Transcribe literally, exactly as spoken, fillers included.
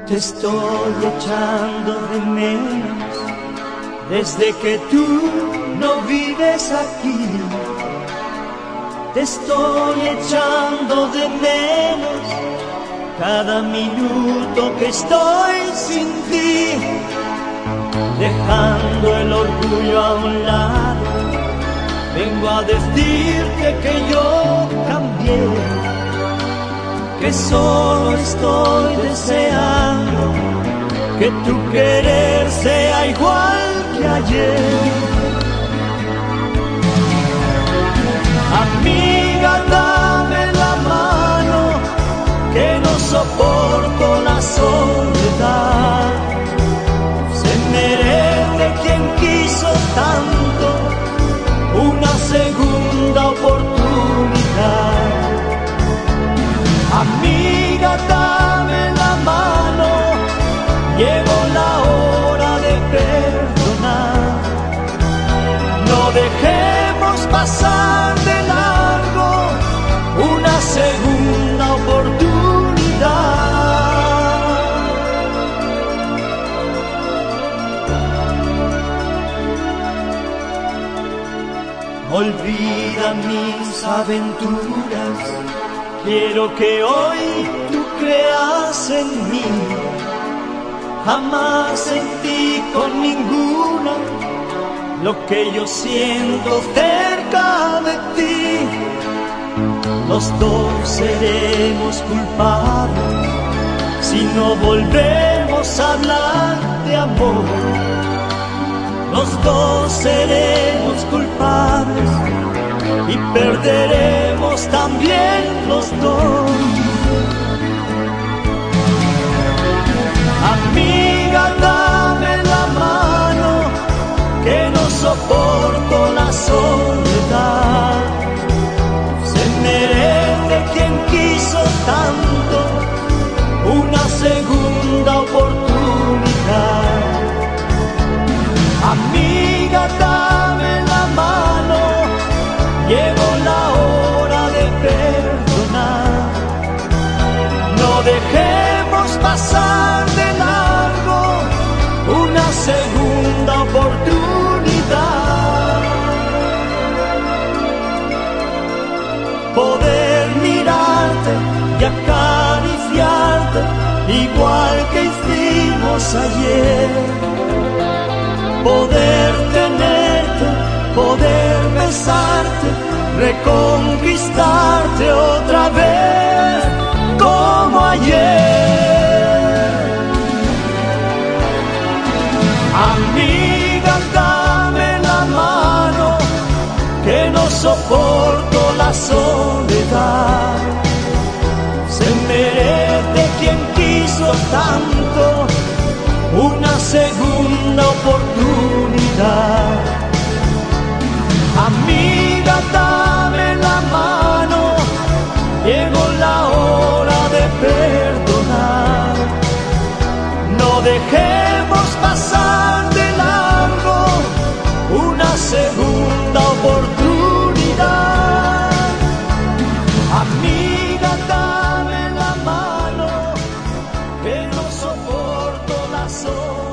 Te estoy echando de menos desde que tú no vives aquí. Te estoy echando de menos cada minuto que estoy sin ti. Dejando el orgullo a un lado, vengo a decirte que yo cambié, que solo estoy deseando que tu querer sea igual que ayer. Amiga, dame la mano, que no soporto la soledad. Se merece quien quiso tanto una segunda oportunidad. Amiga, dame la mano, llegó la hora de perdonar. No dejemos pasar de largo una segunda oportunidad. Olvida mis aventuras, quiero que hoy tú creas en mí. Jamás sentí con ninguna lo que yo siento cerca de ti. Los dos seremos culpables si no volvemos a hablar de amor. Los dos seremos culpables y perderemos también los dos. Amiga, dame la mano, que no soporto la soledad. Se merece quien quiso tanto una segunda oportunidad. Amiga, dame la mano, llegó la hora de perdonar. No dejemos pasar de largo una segunda oportunidad. Poder mirarte y acariciarte igual que hicimos ayer. Poder tenerte, poder besarte, reconquistarte otra vez como ayer. Amiga, dame la mano, que no soporto la soledad. Se merece quien quiso tanto una segunda oportunidad. Amiga, dame la mano, llegó la hora de perdonar. No dejemos pasar de largo una segunda oportunidad. Amiga, dame la mano, que no soporto la soledad.